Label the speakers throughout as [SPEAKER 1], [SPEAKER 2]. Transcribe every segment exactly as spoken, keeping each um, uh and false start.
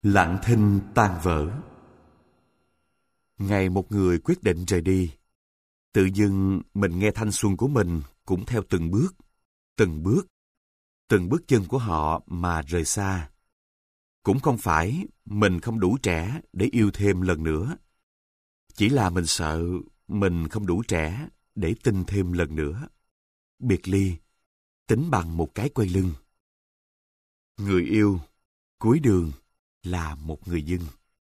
[SPEAKER 1] Lặng thinh tan vỡ. Ngày một người quyết định rời đi, tự dưng mình nghe thanh xuân của mình cũng theo từng bước, từng bước, từng bước chân của họ mà rời xa. Cũng không phải mình không đủ trẻ để yêu thêm lần nữa. Chỉ là mình sợ mình không đủ trẻ để tin thêm lần nữa. Biệt ly, tính bằng một cái quay lưng. Người yêu, cuối đường là một người dưng.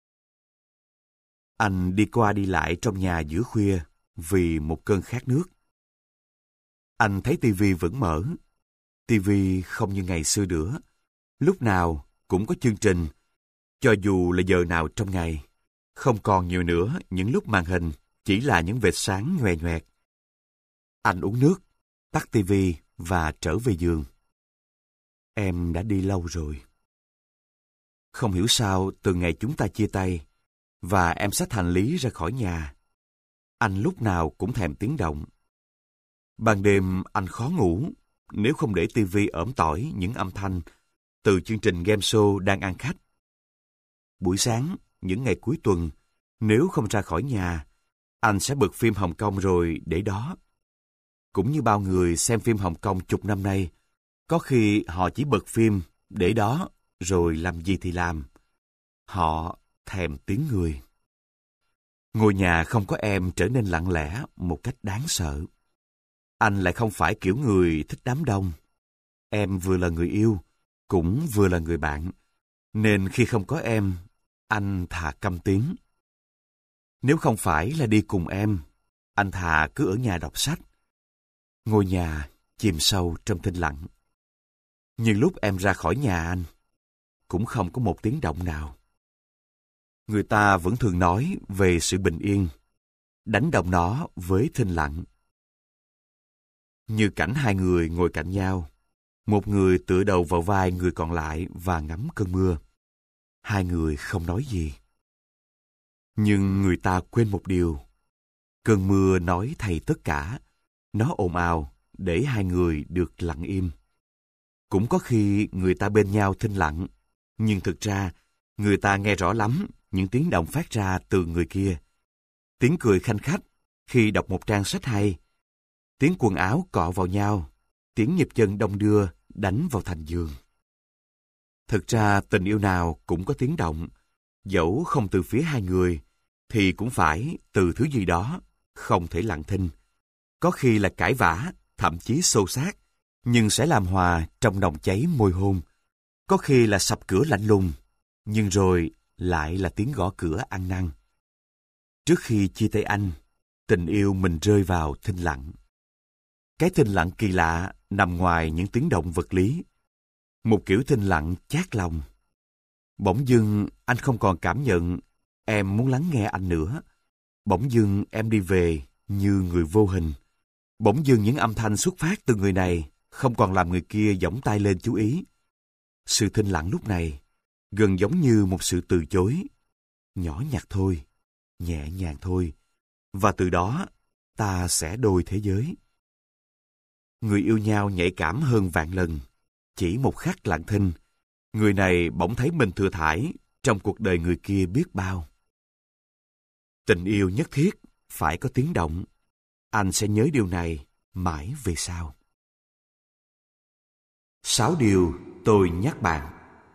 [SPEAKER 1] Anh đi qua đi lại trong nhà giữa khuya vì một cơn khát nước. Anh thấy tivi vẫn mở. Tivi không như ngày xưa nữa. Lúc nào cũng có chương trình, cho dù là giờ nào trong ngày. Không còn nhiều nữa những lúc màn hình chỉ là những vệt sáng nhoè nhoẹt. Anh uống nước, tắt tivi và trở về giường. Em đã đi lâu rồi. Không hiểu sao từ ngày chúng ta chia tay và em xách hành lý ra khỏi nhà, anh lúc nào cũng thèm tiếng động. Ban đêm anh khó ngủ nếu không để tivi ởm tỏi những âm thanh từ chương trình game show đang ăn khách. Buổi sáng, những ngày cuối tuần, nếu không ra khỏi nhà, anh sẽ bật phim Hồng Kông rồi để đó. Cũng như bao người xem phim Hồng Kông chục năm nay, có khi họ chỉ bật phim để đó rồi làm gì thì làm. Họ thèm tiếng người. Ngôi nhà không có em trở nên lặng lẽ một cách đáng sợ. Anh lại không phải kiểu người thích đám đông. Em vừa là người yêu, cũng vừa là người bạn. Nên khi không có em, anh thà câm tiếng. Nếu không phải là đi cùng em, anh thà cứ ở nhà đọc sách. Ngôi nhà chìm sâu trong thinh lặng. Nhưng lúc em ra khỏi nhà anh, cũng không có một tiếng động nào. Người ta vẫn thường nói về sự bình yên, đánh đồng nó với thinh lặng. Như cảnh hai người ngồi cạnh nhau, một người tựa đầu vào vai người còn lại và ngắm cơn mưa. Hai người không nói gì. Nhưng người ta quên một điều. Cơn mưa nói thay tất cả. Nó ồn ào để hai người được lặng im. Cũng có khi người ta bên nhau thinh lặng, nhưng thực ra người ta nghe rõ lắm những tiếng động phát ra từ người kia. Tiếng cười khanh khách khi đọc một trang sách hay, tiếng quần áo cọ vào nhau, tiếng nhịp chân đong đưa đánh vào thành giường. Thực ra tình yêu nào cũng có tiếng động, dẫu không từ phía hai người, thì cũng phải từ thứ gì đó, không thể lặng thinh. Có khi là cãi vã, thậm chí xô xát, nhưng sẽ làm hòa trong nồng cháy môi hôn. Có khi là sập cửa lạnh lùng, nhưng rồi lại là tiếng gõ cửa ăn năn. Trước khi chia tay anh, tình yêu mình rơi vào thinh lặng. Cái thinh lặng kỳ lạ nằm ngoài những tiếng động vật lý. Một kiểu thinh lặng chát lòng. Bỗng dưng anh không còn cảm nhận em muốn lắng nghe anh nữa. Bỗng dưng em đi về như người vô hình. Bỗng dưng những âm thanh xuất phát từ người này không còn làm người kia giỏng tay lên chú ý. Sự thinh lặng lúc này gần giống như một sự từ chối. Nhỏ nhặt thôi, nhẹ nhàng thôi. Và từ đó ta sẽ đôi thế giới. Người yêu nhau nhạy cảm hơn vạn lần. Chỉ một khắc lặng thinh, người này bỗng thấy mình thừa thãi trong cuộc đời người kia biết bao. Tình yêu nhất thiết phải có tiếng động. Anh sẽ nhớ điều này mãi về sau. Sáu điều tôi nhắc bạn.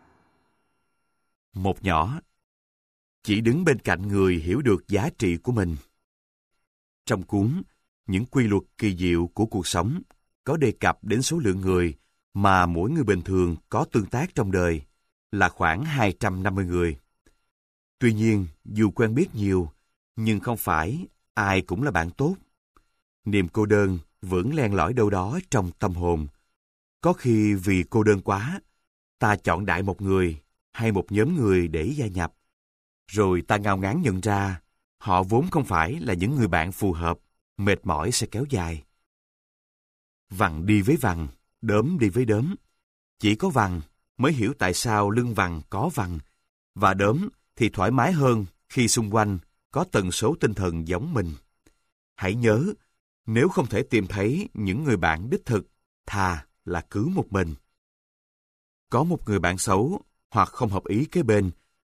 [SPEAKER 1] Một nhỏ. Chỉ đứng bên cạnh người hiểu được giá trị của mình. Trong cuốn Những quy luật kỳ diệu của cuộc sống có đề cập đến số lượng người mà mỗi người bình thường có tương tác trong đời là khoảng hai trăm năm mươi người. Tuy nhiên, dù quen biết nhiều, nhưng không phải ai cũng là bạn tốt. Niềm cô đơn vẫn len lỏi đâu đó trong tâm hồn. Có khi vì cô đơn quá, ta chọn đại một người hay một nhóm người để gia nhập. Rồi ta ngao ngán nhận ra, họ vốn không phải là những người bạn phù hợp, mệt mỏi sẽ kéo dài. Vằng đi với vằng, đốm đi với đốm. Chỉ có vằng mới hiểu tại sao lưng vằng có vằng, và đốm thì thoải mái hơn khi xung quanh có tần số tinh thần giống mình. Hãy nhớ, nếu không thể tìm thấy những người bạn đích thực, thà là cứ một mình. Có một người bạn xấu hoặc không hợp ý kế bên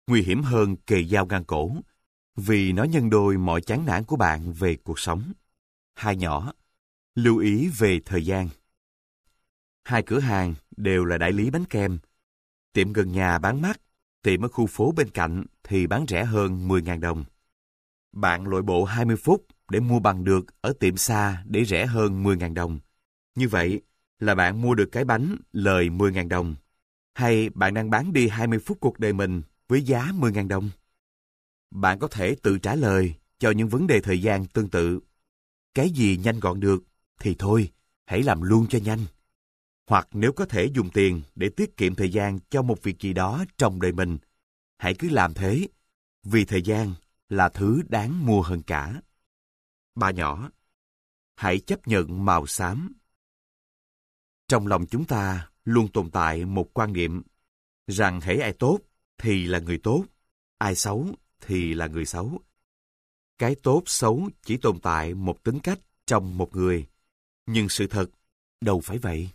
[SPEAKER 1] nguy hiểm hơn kề dao ngang cổ, vì nó nhân đôi mọi chán nản của bạn về cuộc sống. Hai nhỏ, lưu ý về thời gian. Hai cửa hàng đều là đại lý bánh kem. Tiệm gần nhà bán mắc, tiệm ở khu phố bên cạnh thì bán rẻ hơn mười nghìn đồng. Bạn lội bộ hai mươi phút để mua bằng được ở tiệm xa để rẻ hơn mười nghìn đồng. Như vậy là bạn mua được cái bánh lời mười nghìn đồng. Hay bạn đang bán đi hai mươi phút cuộc đời mình với giá mười nghìn đồng? Bạn có thể tự trả lời cho những vấn đề thời gian tương tự. Cái gì nhanh gọn được thì thôi, hãy làm luôn cho nhanh. Hoặc nếu có thể dùng tiền để tiết kiệm thời gian cho một việc gì đó trong đời mình, hãy cứ làm thế, vì thời gian là thứ đáng mua hơn cả. Ba nhỏ, hãy chấp nhận màu xám. Trong lòng chúng ta luôn tồn tại một quan niệm rằng hễ ai tốt thì là người tốt, ai xấu thì là người xấu. Cái tốt xấu chỉ tồn tại một tính cách trong một người, nhưng sự thật đâu phải vậy.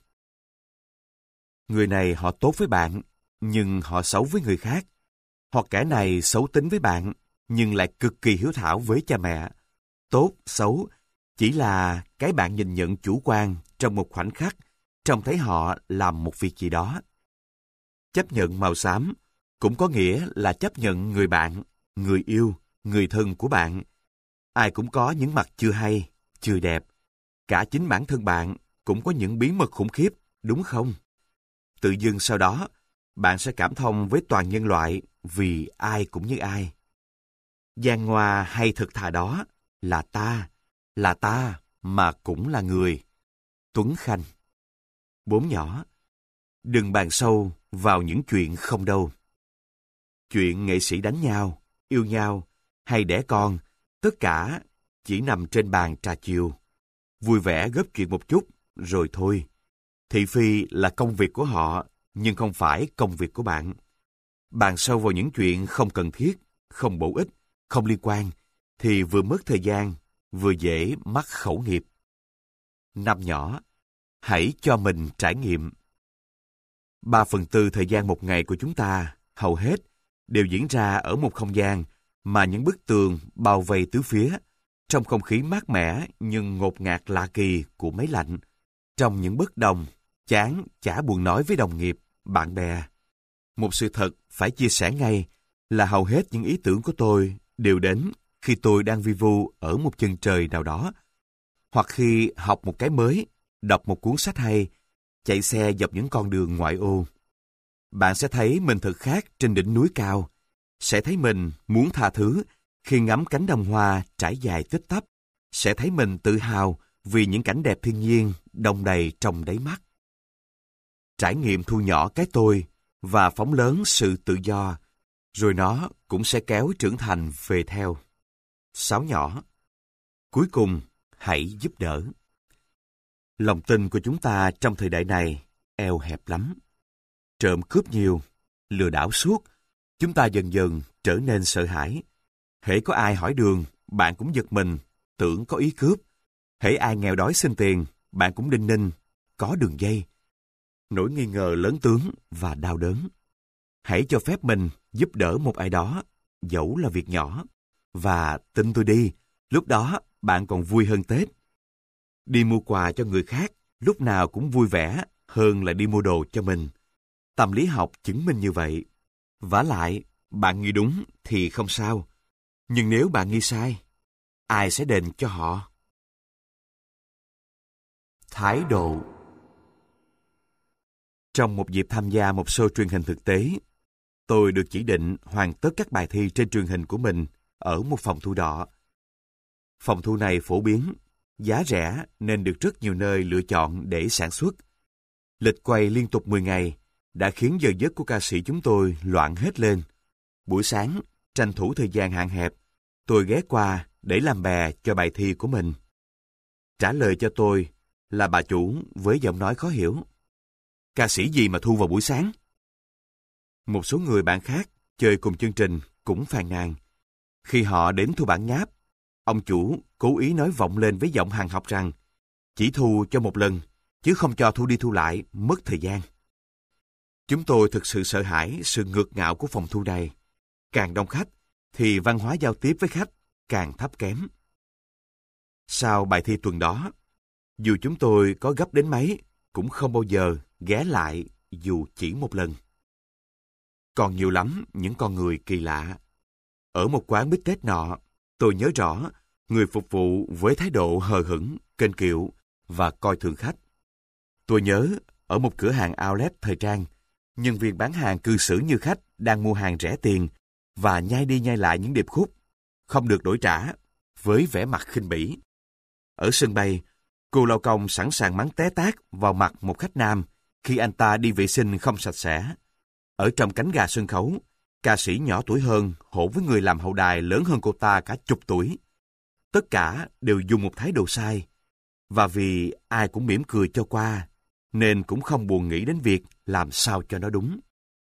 [SPEAKER 1] Người này họ tốt với bạn, nhưng họ xấu với người khác. Hoặc kẻ này xấu tính với bạn, nhưng lại cực kỳ hiếu thảo với cha mẹ. Tốt, xấu chỉ là cái bạn nhìn nhận chủ quan trong một khoảnh khắc, trông thấy họ làm một việc gì đó. Chấp nhận màu xám cũng có nghĩa là chấp nhận người bạn, người yêu, người thân của bạn. Ai cũng có những mặt chưa hay, chưa đẹp. Cả chính bản thân bạn cũng có những bí mật khủng khiếp, đúng không? Tự dưng sau đó, bạn sẽ cảm thông với toàn nhân loại vì ai cũng như ai. Giang Hoa hay thực thà đó là ta, là ta mà cũng là người. Tuấn Khanh. Bốn nhỏ, đừng bàn sâu vào những chuyện không đâu. Chuyện nghệ sĩ đánh nhau, yêu nhau hay đẻ con, tất cả chỉ nằm trên bàn trà chiều. Vui vẻ góp chuyện một chút, rồi thôi. Thị phi là công việc của họ, nhưng không phải công việc của bạn. Bàn sâu vào những chuyện không cần thiết, không bổ ích, không liên quan, thì vừa mất thời gian, vừa dễ mắc khẩu nghiệp. Năm nhỏ, hãy cho mình trải nghiệm. Ba phần tư thời gian một ngày của chúng ta, hầu hết, đều diễn ra ở một không gian mà những bức tường bao vây tứ phía, trong không khí mát mẻ nhưng ngột ngạt lạ kỳ của máy lạnh, trong những bất đồng, chán chả buồn nói với đồng nghiệp, bạn bè. Một sự thật phải chia sẻ ngay là hầu hết những ý tưởng của tôi đều đến khi tôi đang vi vu ở một chân trời nào đó, hoặc khi học một cái mới, đọc một cuốn sách hay, chạy xe dọc những con đường ngoại ô. Bạn sẽ thấy mình thật khác trên đỉnh núi cao, sẽ thấy mình muốn tha thứ khi ngắm cánh đồng hoa trải dài tích tắp, sẽ thấy mình tự hào vì những cảnh đẹp thiên nhiên đong đầy trong đáy mắt. Trải nghiệm thu nhỏ cái tôi và phóng lớn sự tự do, rồi nó cũng sẽ kéo trưởng thành về theo. Sáu nhỏ, cuối cùng hãy giúp đỡ. Lòng tin của chúng ta trong thời đại này eo hẹp lắm. Trộm cướp nhiều, lừa đảo suốt, chúng ta dần dần trở nên sợ hãi. Hễ có ai hỏi đường, bạn cũng giật mình, tưởng có ý cướp. Hễ ai nghèo đói xin tiền, bạn cũng đinh ninh, có đường dây. Nỗi nghi ngờ lớn tướng và đau đớn. Hãy cho phép mình giúp đỡ một ai đó, dẫu là việc nhỏ. Và tin tôi đi, lúc đó bạn còn vui hơn Tết. Đi mua quà cho người khác lúc nào cũng vui vẻ hơn là đi mua đồ cho mình. Tâm lý học chứng minh như vậy. Vả lại, bạn nghĩ đúng thì không sao. Nhưng nếu bạn nghĩ sai, ai sẽ đền cho họ? Thái độ. Trong một dịp tham gia một show truyền hình thực tế, tôi được chỉ định hoàn tất các bài thi trên truyền hình của mình ở một phòng thu đỏ. Phòng thu này phổ biến, giá rẻ nên được rất nhiều nơi lựa chọn để sản xuất. Lịch quay liên tục mười ngày đã khiến giờ giấc của ca sĩ chúng tôi loạn hết lên. Buổi sáng, tranh thủ thời gian hạn hẹp, tôi ghé qua để làm bè cho bài thi của mình. Trả lời cho tôi là bà chủ với giọng nói khó hiểu. Ca sĩ gì mà thu vào buổi sáng? Một số người bạn khác chơi cùng chương trình cũng phàn nàn. Khi họ đến thu bản nháp, ông chủ cố ý nói vọng lên với giọng hàng học rằng chỉ thu cho một lần, chứ không cho thu đi thu lại, mất thời gian. Chúng tôi thực sự sợ hãi sự ngược ngạo của phòng thu này. càng đông khách, thì văn hóa giao tiếp với khách càng thấp kém. Sau bài thi tuần đó, dù chúng tôi có gấp đến mấy, cũng không bao giờ ghé lại dù chỉ một lần. Còn nhiều lắm những con người kỳ lạ. Ở một quán bít tết nọ, tôi nhớ rõ người phục vụ với thái độ hờ hững, kênh kiệu và coi thường khách. Tôi nhớ ở một cửa hàng outlet thời trang, nhân viên bán hàng cư xử như khách đang mua hàng rẻ tiền và nhai đi nhai lại những điệp khúc, không được đổi trả, với vẻ mặt khinh bỉ. Ở sân bay, cô lao công sẵn sàng mắng té tát vào mặt một khách nam khi anh ta đi vệ sinh không sạch sẽ. Ở trong cánh gà sân khấu, ca sĩ nhỏ tuổi hơn hỗn với người làm hậu đài lớn hơn cô ta cả chục tuổi. Tất cả đều dùng một thái độ sai, và vì ai cũng mỉm cười cho qua, nên cũng không buồn nghĩ đến việc làm sao cho nó đúng.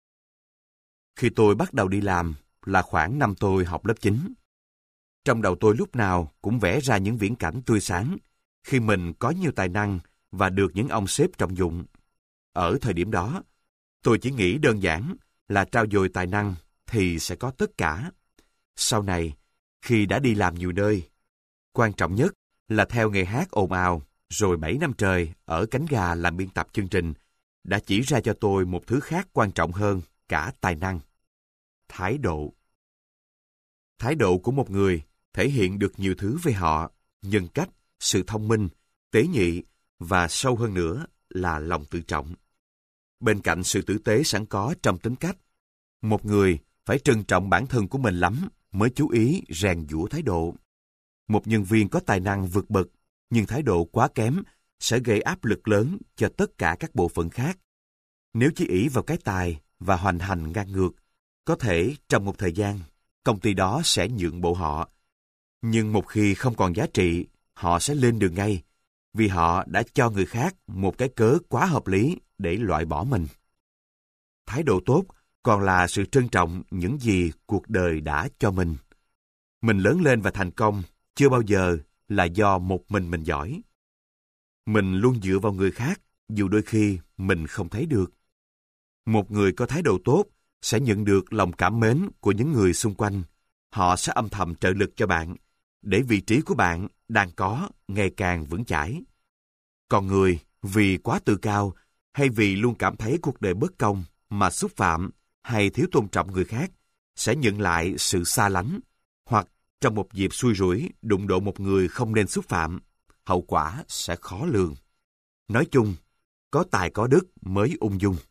[SPEAKER 1] Khi tôi bắt đầu đi làm là khoảng năm tôi học lớp chín. Trong đầu tôi lúc nào cũng vẽ ra những viễn cảnh tươi sáng khi mình có nhiều tài năng và được những ông sếp trọng dụng. Ở thời điểm đó, tôi chỉ nghĩ đơn giản là trau dồi tài năng thì sẽ có tất cả. Sau này, khi đã đi làm nhiều nơi, quan trọng nhất là theo nghề hát ồn ào, rồi bảy năm trời ở cánh gà làm biên tập chương trình, đã chỉ ra cho tôi một thứ khác quan trọng hơn cả tài năng. Thái độ. Thái độ của một người thể hiện được nhiều thứ về họ, nhân cách, sự thông minh, tế nhị và sâu hơn nữa là lòng tự trọng. Bên cạnh sự tử tế sẵn có trong tính cách, một người phải trân trọng bản thân của mình lắm mới chú ý rèn giũa thái độ. Một nhân viên có tài năng vượt bậc nhưng thái độ quá kém sẽ gây áp lực lớn cho tất cả các bộ phận khác. Nếu chỉ ỷ vào cái tài và hoành hành ngang ngược, có thể trong một thời gian, công ty đó sẽ nhượng bộ họ. Nhưng một khi không còn giá trị, họ sẽ lên đường ngay, vì họ đã cho người khác một cái cớ quá hợp lý để loại bỏ mình. Thái độ tốt còn là sự trân trọng những gì cuộc đời đã cho mình. Mình lớn lên và thành công chưa bao giờ là do một mình mình giỏi. Mình luôn dựa vào người khác, dù đôi khi mình không thấy được. Một người có thái độ tốt sẽ nhận được lòng cảm mến của những người xung quanh. Họ sẽ âm thầm trợ lực cho bạn, để vị trí của bạn đang có ngày càng vững chãi. Còn người vì quá tự cao hay vì luôn cảm thấy cuộc đời bất công mà xúc phạm hay thiếu tôn trọng người khác sẽ nhận lại sự xa lánh, hoặc trong một dịp xui rủi đụng độ một người không nên xúc phạm, hậu quả sẽ khó lường. Nói chung, có tài có đức mới ung dung.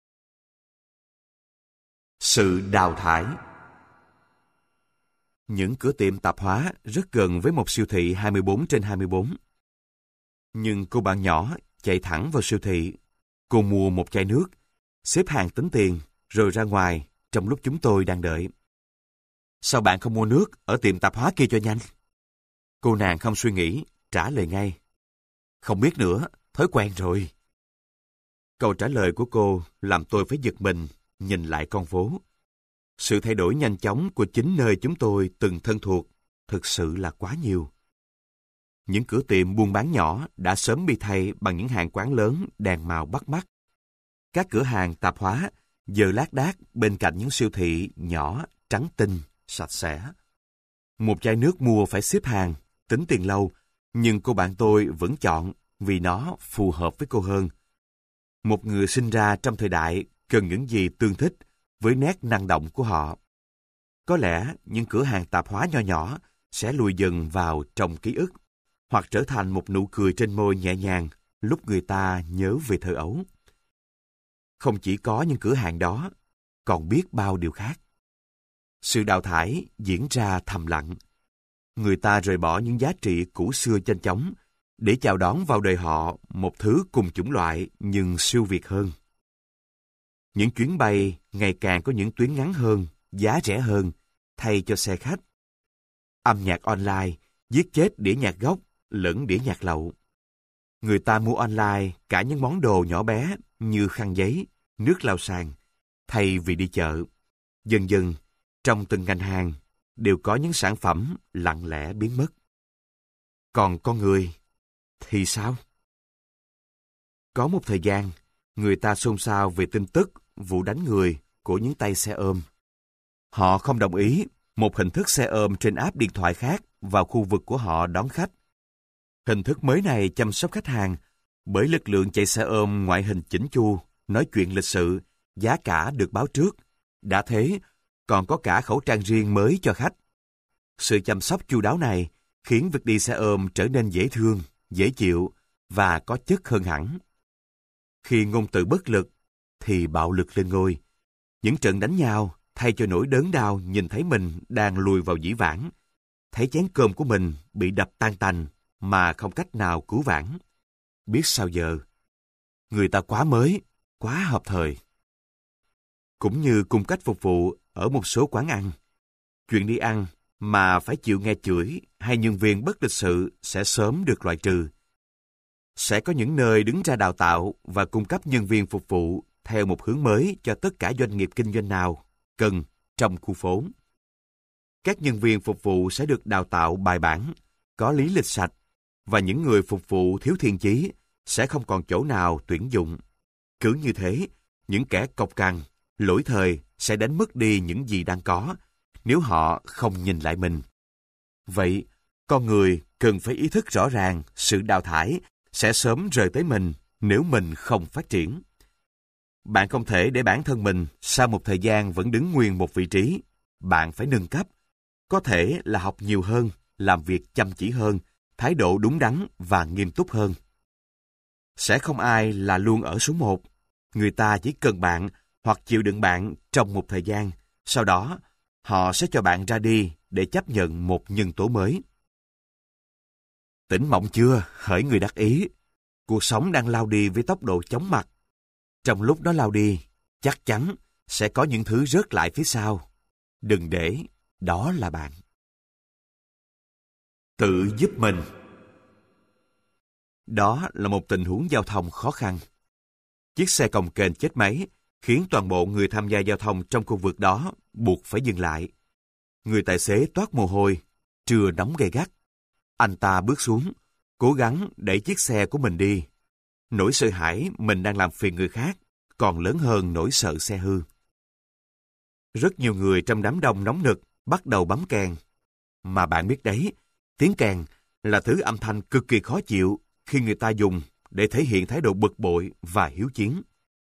[SPEAKER 1] Sự đào thải. Những cửa tiệm tạp hóa rất gần với một siêu thị hai mươi bốn trên hai mươi bốn. Nhưng cô bạn nhỏ chạy thẳng vào siêu thị. Cô mua một chai nước, xếp hàng tính tiền, rồi ra ngoài trong lúc chúng tôi đang đợi. Sao bạn không mua nước ở tiệm tạp hóa kia cho nhanh? Cô nàng không suy nghĩ, trả lời ngay. Không biết nữa, thói quen rồi. Câu trả lời của cô làm tôi phải giật mình, nhìn lại con phố. Sự thay đổi nhanh chóng của chính nơi chúng tôi từng thân thuộc thực sự là quá nhiều. Những cửa tiệm buôn bán nhỏ đã sớm bị thay bằng những hàng quán lớn đèn màu bắt mắt. Các cửa hàng tạp hóa giờ lác đác bên cạnh những siêu thị nhỏ, trắng tinh, sạch sẽ. Một chai nước mua phải xếp hàng, tính tiền lâu, nhưng cô bạn tôi vẫn chọn vì nó phù hợp với cô hơn. Một người sinh ra trong thời đại cần những gì tương thích với nét năng động của họ. Có lẽ những cửa hàng tạp hóa nho nhỏ sẽ lùi dần vào trong ký ức, hoặc trở thành một nụ cười trên môi nhẹ nhàng lúc người ta nhớ về thơ ấu. Không chỉ có những cửa hàng đó, còn biết bao điều khác. Sự đào thải diễn ra thầm lặng. Người ta rời bỏ những giá trị cũ xưa nhanh chóng để chào đón vào đời họ một thứ cùng chủng loại nhưng siêu việt hơn. Những chuyến bay ngày càng có những tuyến ngắn hơn, giá rẻ hơn, thay cho xe khách. Âm nhạc online giết chết đĩa nhạc gốc lẫn đĩa nhạc lậu. Người ta mua online cả những món đồ nhỏ bé như khăn giấy, nước lau sàn, thay vì đi chợ. Dần dần, trong từng ngành hàng đều có những sản phẩm lặng lẽ biến mất. Còn con người thì sao? Có một thời gian, người ta xôn xao về tin tức vụ đánh người của những tay xe ôm. Họ không đồng ý một hình thức xe ôm trên app điện thoại khác vào khu vực của họ đón khách. Hình thức mới này chăm sóc khách hàng bởi lực lượng chạy xe ôm ngoại hình chỉnh chu, nói chuyện lịch sự, giá cả được báo trước. Đã thế, còn có cả khẩu trang riêng mới cho khách. Sự chăm sóc chu đáo này khiến việc đi xe ôm trở nên dễ thương, dễ chịu và có chất hơn hẳn. Khi ngôn từ bất lực, thì bạo lực lên ngôi. Những trận đánh nhau thay cho nỗi đớn đau nhìn thấy mình đang lùi vào dĩ vãng, thấy chén cơm của mình bị đập tan tành mà không cách nào cứu vãn. Biết sao giờ? Người ta quá mới, quá hợp thời. Cũng như cung cách phục vụ ở một số quán ăn. Chuyện đi ăn mà phải chịu nghe chửi hay nhân viên bất lịch sự sẽ sớm được loại trừ. Sẽ có những nơi đứng ra đào tạo và cung cấp nhân viên phục vụ theo một hướng mới cho tất cả doanh nghiệp kinh doanh nào cần trong khu phố. Các nhân viên phục vụ sẽ được đào tạo bài bản, có lý lịch sạch, và những người phục vụ thiếu thiện chí sẽ không còn chỗ nào tuyển dụng. Cứ như thế, những kẻ cộc cằn, lỗi thời sẽ đánh mất đi những gì đang có nếu họ không nhìn lại mình. Vậy, con người cần phải ý thức rõ ràng sự đào thải sẽ sớm rời tới mình nếu mình không phát triển. Bạn không thể để bản thân mình sau một thời gian vẫn đứng nguyên một vị trí. Bạn phải nâng cấp. Có thể là học nhiều hơn, làm việc chăm chỉ hơn, thái độ đúng đắn và nghiêm túc hơn. Sẽ không ai là luôn ở số một. Người ta chỉ cần bạn hoặc chịu đựng bạn trong một thời gian. Sau đó, họ sẽ cho bạn ra đi để chấp nhận một nhân tố mới. Tỉnh mộng chưa, hỡi người đắc ý. Cuộc sống đang lao đi với tốc độ chóng mặt. Trong lúc đó lao đi, chắc chắn sẽ có những thứ rớt lại phía sau. Đừng để đó là bạn. Tự giúp mình. Đó là một tình huống giao thông khó khăn. Chiếc xe cồng kềnh chết máy khiến toàn bộ người tham gia giao thông trong khu vực đó buộc phải dừng lại. Người tài xế toát mồ hôi, trưa nóng gay gắt. Anh ta bước xuống, cố gắng đẩy chiếc xe của mình đi. Nỗi sợ hãi mình đang làm phiền người khác còn lớn hơn nỗi sợ xe hư. Rất nhiều người trong đám đông nóng nực bắt đầu bấm kèn. Mà bạn biết đấy, tiếng kèn là thứ âm thanh cực kỳ khó chịu khi người ta dùng để thể hiện thái độ bực bội và hiếu chiến.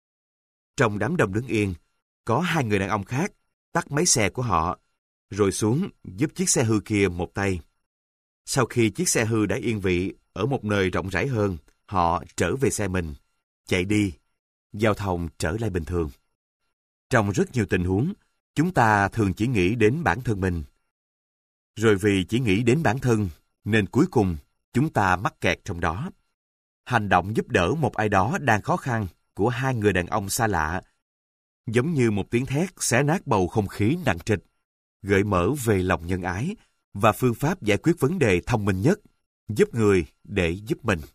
[SPEAKER 1] Trong đám đông đứng yên, có hai người đàn ông khác tắt máy xe của họ, rồi xuống giúp chiếc xe hư kia một tay. Sau khi chiếc xe hư đã yên vị ở một nơi rộng rãi hơn, họ trở về xe mình, chạy đi, giao thông trở lại bình thường. Trong rất nhiều tình huống, chúng ta thường chỉ nghĩ đến bản thân mình. Rồi vì chỉ nghĩ đến bản thân, nên cuối cùng chúng ta mắc kẹt trong đó. Hành động giúp đỡ một ai đó đang khó khăn của hai người đàn ông xa lạ, giống như một tiếng thét xé nát bầu không khí nặng trịch, gợi mở về lòng nhân ái và phương pháp giải quyết vấn đề thông minh nhất, giúp người để giúp mình.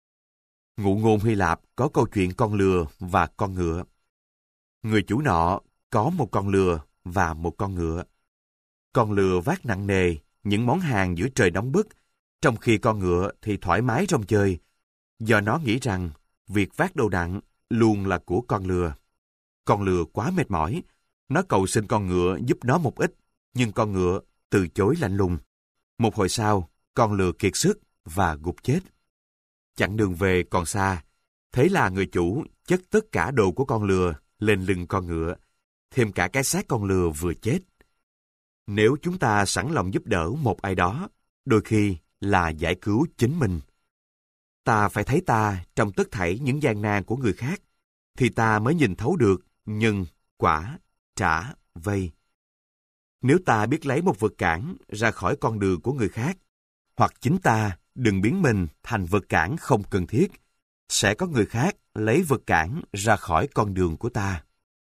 [SPEAKER 1] Ngụ ngôn Hy Lạp có câu chuyện con lừa và con ngựa. Người chủ nọ có một con lừa và một con ngựa. Con lừa vác nặng nề những món hàng giữa trời nóng bức, trong khi con ngựa thì thoải mái rong chơi, do nó nghĩ rằng việc vác đồ nặng luôn là của con lừa. Con lừa quá mệt mỏi, nó cầu xin con ngựa giúp nó một ít, nhưng con ngựa từ chối lạnh lùng. Một hồi sau, con lừa kiệt sức và gục chết. Chặng đường về còn xa, thế là người chủ chất tất cả đồ của con lừa lên lưng con ngựa, thêm cả cái xác con lừa vừa chết. Nếu chúng ta sẵn lòng giúp đỡ một ai đó, đôi khi là giải cứu chính mình. Ta phải thấy ta trong tất thảy những gian nan của người khác, thì ta mới nhìn thấu được nhân, quả, trả, vay. Nếu ta biết lấy một vật cản ra khỏi con đường của người khác, hoặc chính ta đừng biến mình thành vật cản không cần thiết, sẽ có người khác lấy vật cản ra khỏi con đường của ta.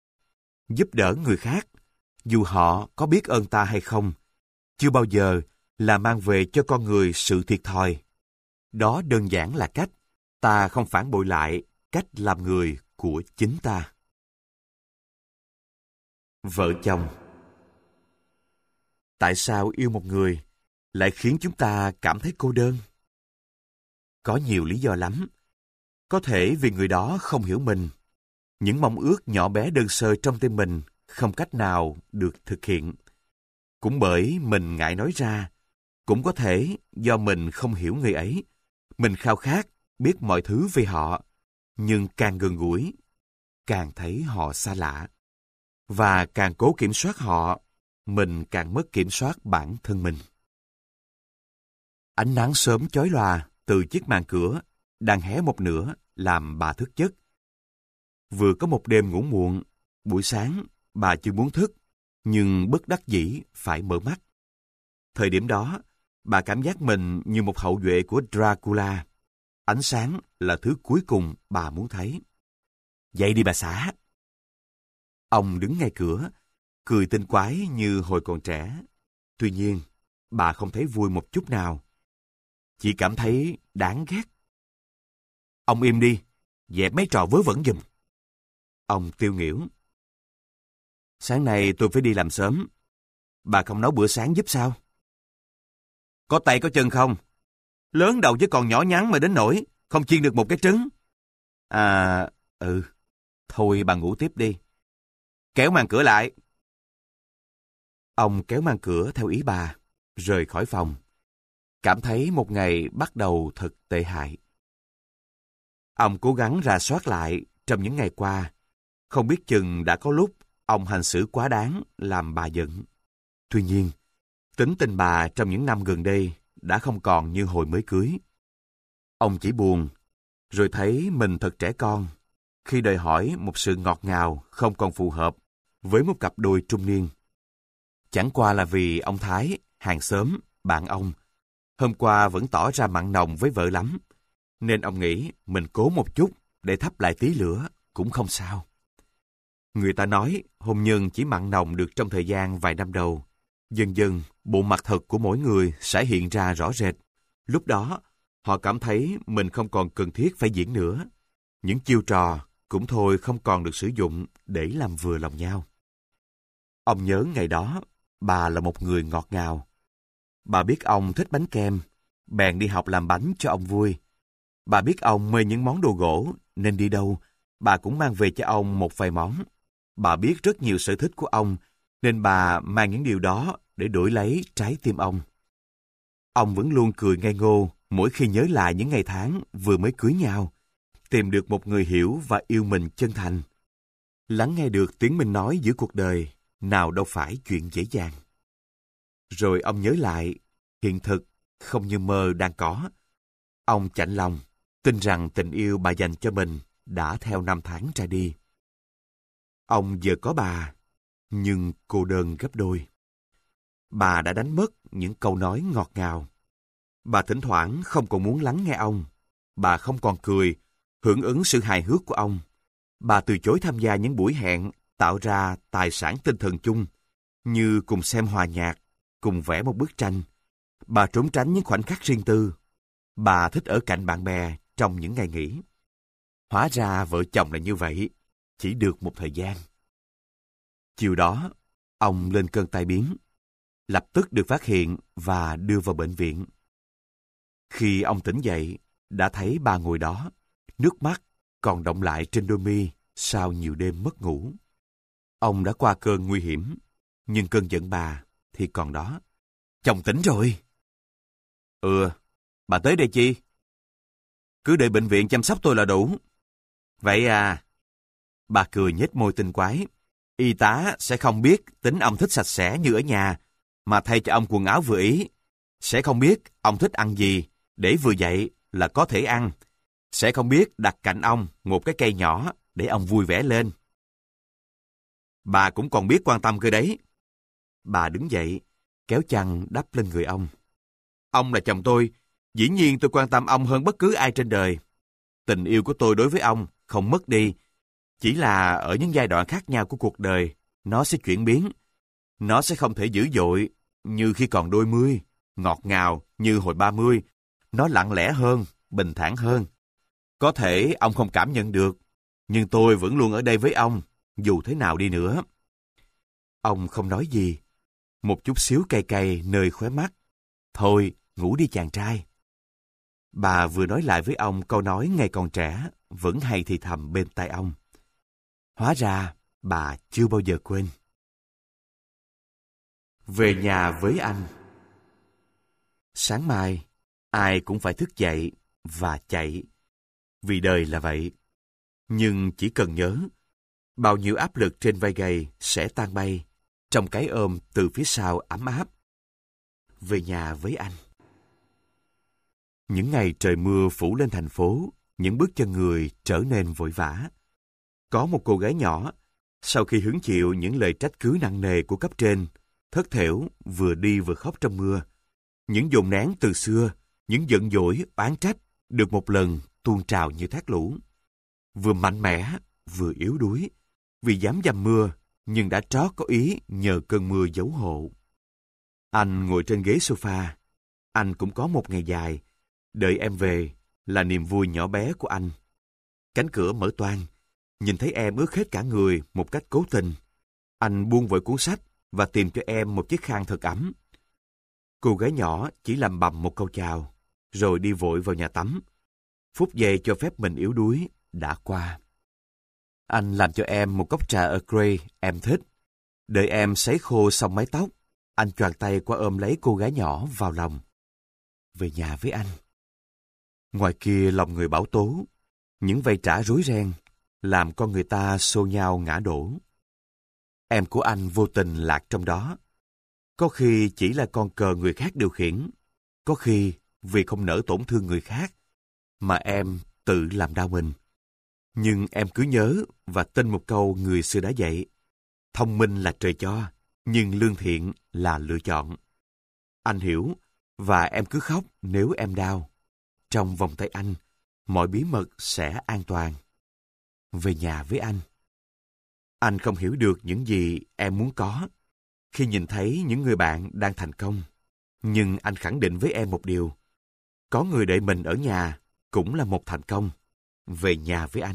[SPEAKER 1] Giúp đỡ người khác, dù họ có biết ơn ta hay không, chưa bao giờ là mang về cho con người sự thiệt thòi. Đó đơn giản là cách ta không phản bội lại cách làm người của chính ta. Vợ chồng. Tại sao yêu một người lại khiến chúng ta cảm thấy cô đơn? Có nhiều lý do lắm. Có thể vì người đó không hiểu mình. Những mong ước nhỏ bé đơn sơ trong tim mình không cách nào được thực hiện. Cũng bởi mình ngại nói ra, cũng có thể do mình không hiểu người ấy. Mình khao khát biết mọi thứ về họ, nhưng càng gần gũi, càng thấy họ xa lạ. Và càng cố kiểm soát họ, mình càng mất kiểm soát bản thân mình. Ánh nắng sớm chói lòa từ chiếc màn cửa đang hé một nửa làm bà thức giấc. Vừa có một đêm ngủ muộn, buổi sáng bà chưa muốn thức, nhưng bất đắc dĩ phải mở mắt. Thời điểm đó, bà cảm giác mình như một hậu duệ của Dracula. Ánh sáng là thứ cuối cùng bà muốn thấy. Dậy đi bà xã. Ông đứng ngay cửa, cười tinh quái như hồi còn trẻ. Tuy nhiên, bà không thấy vui một chút nào. Chỉ cảm thấy đáng ghét. Ông im đi, dẹp mấy trò vớ vẩn giùm. Ông tiêu nghỉu. Sáng nay tôi phải đi làm sớm. Bà không nấu bữa sáng giúp sao? Có tay có chân không? Lớn đầu chứ còn nhỏ nhắn mà đến nỗi không chiên được một cái trứng. À, ừ. Thôi bà ngủ tiếp đi. Kéo màn cửa lại. Ông kéo màn cửa theo ý bà, rời khỏi phòng. Cảm thấy một ngày bắt đầu thật tệ hại. Ông cố gắng rà soát lại trong những ngày qua. Không biết chừng đã có lúc ông hành xử quá đáng làm bà giận. Tuy nhiên, tính tình bà trong những năm gần đây đã không còn như hồi mới cưới. Ông chỉ buồn, rồi thấy mình thật trẻ con khi đòi hỏi một sự ngọt ngào không còn phù hợp với một cặp đôi trung niên. Chẳng qua là vì ông Thái, hàng xóm, bạn ông, hôm qua vẫn tỏ ra mặn nồng với vợ lắm, nên ông nghĩ mình cố một chút để thắp lại tí lửa cũng không sao. Người ta nói hôn nhân chỉ mặn nồng được trong thời gian vài năm đầu. Dần dần, bộ mặt thật của mỗi người sẽ hiện ra rõ rệt. Lúc đó, họ cảm thấy mình không còn cần thiết phải diễn nữa. Những chiêu trò cũng thôi không còn được sử dụng để làm vừa lòng nhau. Ông nhớ ngày đó, bà là một người ngọt ngào. Bà biết ông thích bánh kem, bèn đi học làm bánh cho ông vui. Bà biết ông mê những món đồ gỗ, nên đi đâu, bà cũng mang về cho ông một vài món. Bà biết rất nhiều sở thích của ông, nên bà mang những điều đó để đổi lấy trái tim ông. Ông vẫn luôn cười ngây ngô mỗi khi nhớ lại những ngày tháng vừa mới cưới nhau, tìm được một người hiểu và yêu mình chân thành. Lắng nghe được tiếng mình nói giữa cuộc đời, nào đâu phải chuyện dễ dàng. Rồi ông nhớ lại, hiện thực không như mơ đang có. Ông chạnh lòng, tin rằng tình yêu bà dành cho mình đã theo năm tháng ra đi. Ông giờ có bà, nhưng cô đơn gấp đôi. Bà đã đánh mất những câu nói ngọt ngào. Bà thỉnh thoảng không còn muốn lắng nghe ông. Bà không còn cười, hưởng ứng sự hài hước của ông. Bà từ chối tham gia những buổi hẹn tạo ra tài sản tinh thần chung, như cùng xem hòa nhạc, cùng vẽ một bức tranh. Bà trốn tránh những khoảnh khắc riêng tư. Bà thích ở cạnh bạn bè trong những ngày nghỉ. Hóa ra vợ chồng là như vậy, chỉ được một thời gian. Chiều đó, ông lên cơn tai biến, lập tức được phát hiện và đưa vào bệnh viện. Khi ông tỉnh dậy, đã thấy bà ngồi đó, nước mắt còn đọng lại trên đôi mi sau nhiều đêm mất ngủ. Ông đã qua cơn nguy hiểm, nhưng cơn giận bà thì còn đó. Chồng tỉnh rồi. Ừ, bà tới đây chi? Cứ để bệnh viện chăm sóc tôi là đủ. Vậy à? Bà cười nhếch môi tinh quái. Y tá sẽ không biết tính ông thích sạch sẽ như ở nhà, mà thay cho ông quần áo vừa ý. Sẽ không biết ông thích ăn gì, để vừa dậy là có thể ăn. Sẽ không biết đặt cạnh ông một cái cây nhỏ để ông vui vẻ lên. Bà cũng còn biết quan tâm cơ đấy. Bà đứng dậy, kéo chăn đắp lên người ông. Ông là chồng tôi, dĩ nhiên tôi quan tâm ông hơn bất cứ ai trên đời. Tình yêu của tôi đối với ông không mất đi, chỉ là ở những giai đoạn khác nhau của cuộc đời, nó sẽ chuyển biến. Nó sẽ không thể dữ dội như khi còn đôi mươi, ngọt ngào như hồi ba mươi. Nó lặng lẽ hơn, bình thản hơn. Có thể ông không cảm nhận được, nhưng tôi vẫn luôn ở đây với ông, dù thế nào đi nữa. Ông không nói gì, một chút xíu cay cay nơi khóe mắt. Thôi, ngủ đi chàng trai. Bà vừa nói lại với ông câu nói ngày còn trẻ, vẫn hay thì thầm bên tai ông. Hóa ra, bà chưa bao giờ quên. Về nhà với anh. Sáng mai, ai cũng phải thức dậy và chạy. Vì đời là vậy. Nhưng chỉ cần nhớ, bao nhiêu áp lực trên vai gầy sẽ tan bay trong cái ôm từ phía sau ấm áp. Về nhà với anh. Những ngày trời mưa phủ lên thành phố, những bước chân người trở nên vội vã. Có một cô gái nhỏ, sau khi hứng chịu những lời trách cứ nặng nề của cấp trên, thất thểu vừa đi vừa khóc trong mưa. Những dồn nén từ xưa, những giận dỗi, oán trách được một lần tuôn trào như thác lũ. Vừa mạnh mẽ, vừa yếu đuối, vì dám dầm mưa, nhưng đã trót có ý nhờ cơn mưa giấu hộ. Anh ngồi trên ghế sofa. Anh cũng có một ngày dài. Đợi em về là niềm vui nhỏ bé của anh. Cánh cửa mở toang, nhìn thấy em ướt hết cả người một cách cố tình. Anh buông vội cuốn sách và tìm cho em một chiếc khăn thật ấm. Cô gái nhỏ chỉ làm bầm một câu chào, rồi đi vội vào nhà tắm. Phút giây cho phép mình yếu đuối đã qua. Anh làm cho em một cốc trà Earl Grey em thích. Đợi em sấy khô xong mái tóc, anh choàng tay qua ôm lấy cô gái nhỏ vào lòng. Về nhà với anh. Ngoài kia lòng người bão tố, những vây trả rối ren, làm con người ta xô nhau ngã đổ. Em của anh vô tình lạc trong đó. Có khi chỉ là con cờ người khác điều khiển, có khi vì không nỡ tổn thương người khác, mà em tự làm đau mình. Nhưng em cứ nhớ và tin một câu người xưa đã dạy: thông minh là trời cho, nhưng lương thiện là lựa chọn. Anh hiểu, và em cứ khóc nếu em đau. Trong vòng tay anh, mọi bí mật sẽ an toàn. Về nhà với anh. Anh không hiểu được những gì em muốn có khi nhìn thấy những người bạn đang thành công. Nhưng anh khẳng định với em một điều: có người đợi mình ở nhà cũng là một thành công. Về nhà với anh.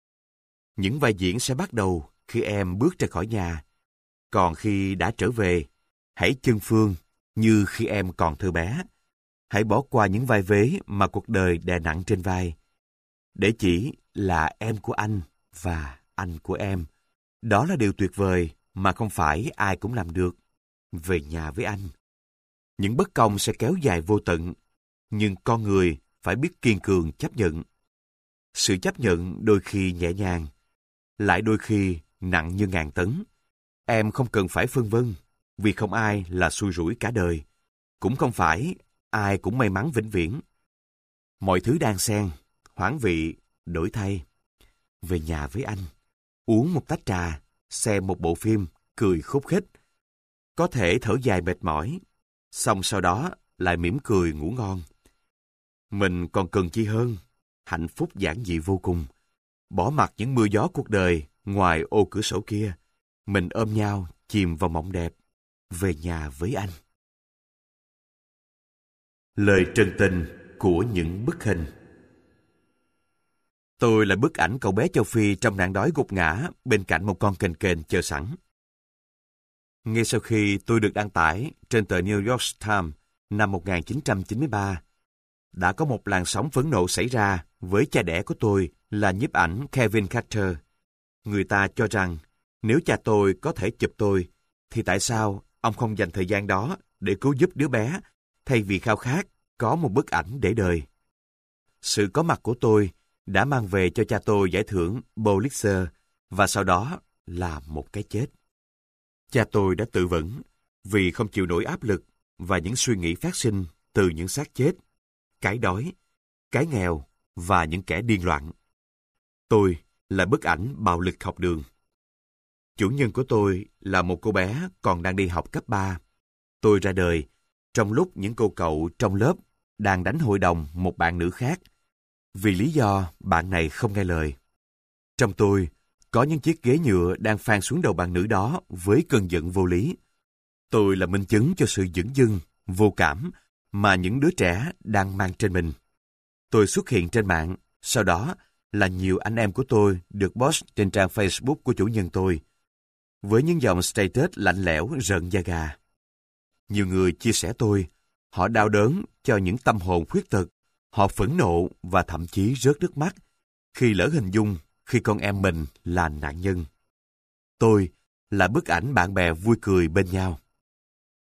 [SPEAKER 1] Những vai diễn sẽ bắt đầu khi em bước ra khỏi nhà. Còn khi đã trở về, hãy chân phương như khi em còn thơ bé. Hãy bỏ qua những vai vế mà cuộc đời đè nặng trên vai, để chỉ là em của anh và anh của em. Đó là điều tuyệt vời mà không phải ai cũng làm được. Về nhà với anh. Những bất công sẽ kéo dài vô tận, nhưng con người phải biết kiên cường chấp nhận. Sự chấp nhận đôi khi nhẹ nhàng, lại đôi khi nặng như ngàn tấn. Em không cần phải phân vân, vì không ai là xui rủi cả đời. Cũng không phải ai cũng may mắn vĩnh viễn. Mọi thứ đan xen, hoán vị, đổi thay. Về nhà với anh. Uống một tách trà, xem một bộ phim, cười khúc khích. Có thể thở dài mệt mỏi, xong sau đó lại mỉm cười ngủ ngon. Mình còn cần chi hơn? Hạnh phúc giản dị vô cùng. Bỏ mặc những mưa gió cuộc đời ngoài ô cửa sổ kia. Mình ôm nhau, chìm vào mộng đẹp. Về nhà với anh. Lời trần tình của những bức hình. Tôi là bức ảnh cậu bé châu Phi trong nạn đói gục ngã bên cạnh một con kền kền chờ sẵn. Ngay sau khi tôi được đăng tải trên tờ New York Times năm một nghìn chín trăm chín mươi ba, đã có một làn sóng phẫn nộ xảy ra với cha đẻ của tôi là nhiếp ảnh Kevin Carter. Người ta cho rằng nếu cha tôi có thể chụp tôi, thì tại sao ông không dành thời gian đó để cứu giúp đứa bé, thay vì khao khát có một bức ảnh để đời. Sự có mặt của tôi đã mang về cho cha tôi giải thưởng Pulitzer, và sau đó là một cái chết. Cha tôi đã tự vẫn vì không chịu nổi áp lực và những suy nghĩ phát sinh từ những xác chết, cái đói, cái nghèo và những kẻ điên loạn. Tôi là bức ảnh bạo lực học đường. Chủ nhân của tôi là một cô bé còn đang đi học cấp ba. Tôi ra đời trong lúc những cô cậu trong lớp đang đánh hội đồng một bạn nữ khác, vì lý do bạn này không nghe lời. Trong tôi có những chiếc ghế nhựa đang phang xuống đầu bạn nữ đó với cơn giận vô lý. Tôi là minh chứng cho sự dửng dưng, vô cảm mà những đứa trẻ đang mang trên mình. Tôi xuất hiện trên mạng, sau đó là nhiều anh em của tôi được post trên trang Facebook của chủ nhân tôi, với những dòng status lạnh lẽo rợn da gà. Nhiều người chia sẻ tôi, họ đau đớn cho những tâm hồn khuyết tật, họ phẫn nộ và thậm chí rớt nước mắt khi lỡ hình dung khi con em mình là nạn nhân. Tôi là bức ảnh bạn bè vui cười bên nhau.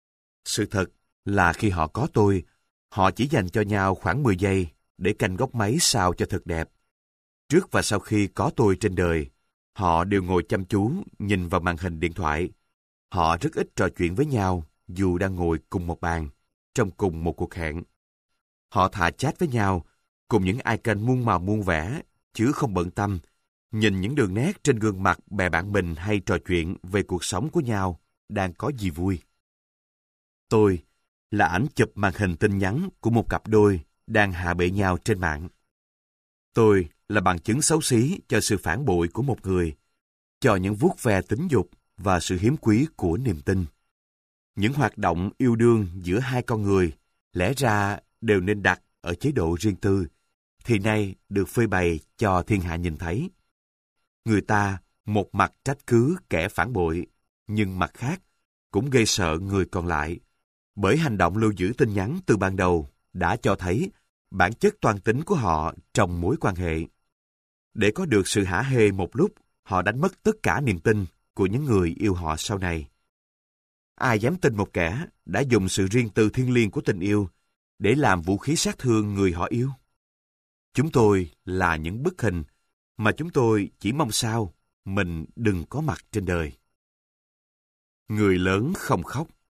[SPEAKER 1] Sự thật là khi họ có tôi, họ chỉ dành cho nhau khoảng mười giây để canh góc máy sao cho thật đẹp. Trước và sau khi có tôi trên đời, họ đều ngồi chăm chú nhìn vào màn hình điện thoại. Họ rất ít trò chuyện với nhau dù đang ngồi cùng một bàn, trong cùng một cuộc hẹn. Họ thà chat với nhau cùng những icon muôn màu muôn vẻ, chứ không bận tâm nhìn những đường nét trên gương mặt bè bạn mình hay trò chuyện về cuộc sống của nhau đang có gì vui. Tôi là ảnh chụp màn hình tin nhắn của một cặp đôi đang hạ bệ nhau trên mạng. Tôi là bằng chứng xấu xí cho sự phản bội của một người, cho những vuốt ve tính dục và sự hiếm quý của niềm tin. Những hoạt động yêu đương giữa hai con người lẽ ra đều nên đặt ở chế độ riêng tư, thì nay được phơi bày cho thiên hạ nhìn thấy. Người ta một mặt trách cứ kẻ phản bội, nhưng mặt khác cũng gây sợ người còn lại, bởi hành động lưu giữ tin nhắn từ ban đầu đã cho thấy bản chất toan tính của họ trong mối quan hệ. Để có được sự hả hê một lúc, họ đánh mất tất cả niềm tin của những người yêu họ sau này. Ai dám tin một kẻ đã dùng sự riêng tư thiêng liêng của tình yêu để làm vũ khí sát thương người họ yêu? Chúng tôi là những bức hình mà chúng tôi chỉ mong sao mình đừng có mặt trên đời. Người lớn không khóc